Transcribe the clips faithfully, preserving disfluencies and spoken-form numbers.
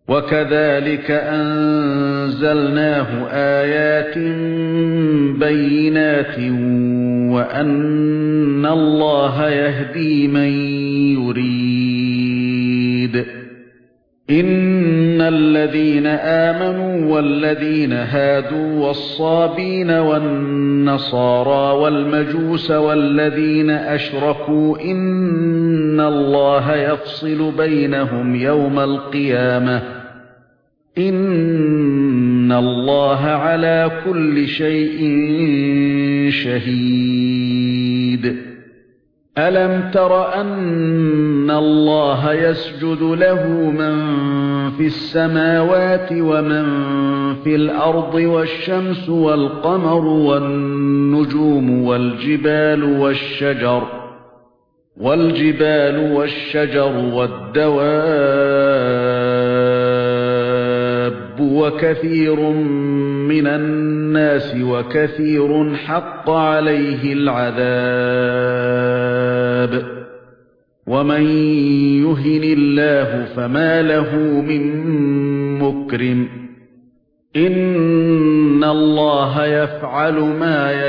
وَكَذَلِكَ أَنزَلْنَاهُ آيَاتٍ بَيِّنَاتٍ وَأَنَّ اللَّهَ يَهْدِي مَن يُرِيدُ إِنَّ الَّذِينَ آمَنُوا وَالَّذِينَ هَادُوا وَالصَّابِينَ وَالنَّصَارَى وَالْمَجُوسَ وَالَّذِينَ أَشْرَكُوا إِنَّ اللَّهَ يَفْصِلُ بَيْنَهُمْ يَوْمَ الْقِيَامَةِ إِنَّ اللَّهَ عَلَى كُلِّ شَيْءٍ شَهِيدٌ أَلَمْ تَرَ أَنَّ اللَّهَ يَسْجُدُ لَهُ مَن فِي السَّمَاوَاتِ وَمَن فِي الْأَرْضِ وَالشَّمْسُ وَالْقَمَرُ وَالنُّجُومُ وَالْجِبَالُ وَالشَّجَرُ وَالْجِبَالُ وَالشَّجَرُ وَالدَّوَابُّ وَكَثِيرٌ مِنَ النَّاسِ وَكَثِيرٌ حَقَّ عَلَيْهِ الْعَذَابُ وَمَن يُهِنِ اللَّهُ فَمَا لَهُ مِن مُّكْرِمٍ إِنَّ اللَّهَ يَفْعَلُ مَا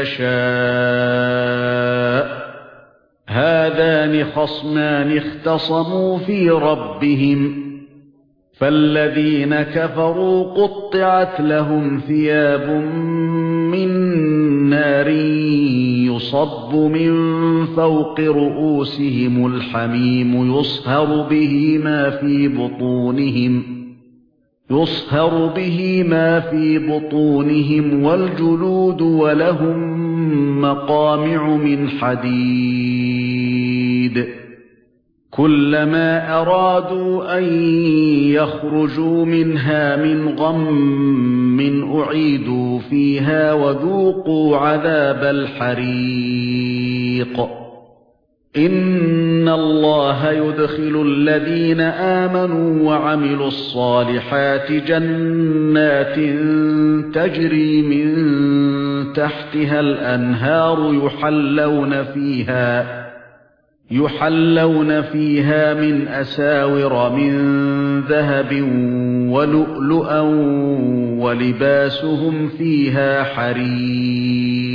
يَشَاءُ هَذَانِ خَصْمَانِ اخْتَصَمُوا فِي رَبِّهِمْ فَالَّذِينَ كَفَرُوا قُطِّعَتْ لَهُمْ ثِيَابٌ مِّن نَّارٍ يُصَبُّ مِن فَوْقِ رُءُوسِهِمُ الْحَمِيمُ يُصْهَرُ بِهِ مَا فِي بُطُونِهِمْ يُصْهَرُ بِهِ مَا فِي بُطُونِهِمْ وَالْجُلُودُ وَلَهُم مَّقَامِعُ مِنْ حَدِيدٍ كُلَّمَا أَرَادُوا أَن يَخْرُجُوا مِنْهَا مِنْ غَمٍّ أُعِيدُوا فِيهَا وَذُوقُوا عَذَابَ الْحَرِيقِ إِنَّ اللَّهَ يُدْخِلُ الَّذِينَ آمَنُوا وَعَمِلُوا الصَّالِحَاتِ جَنَّاتٍ تَجْرِي مِن تَحْتِهَا الْأَنْهَارُ يُحَلَّوْنَ فِيهَا يُحَلَّوْنَ فِيهَا مِنْ أَسَاوِرَ مِنْ ذَهَبٍ وَلُؤْلُؤًا وَلِبَاسُهُمْ فِيهَا حَرِيرٌ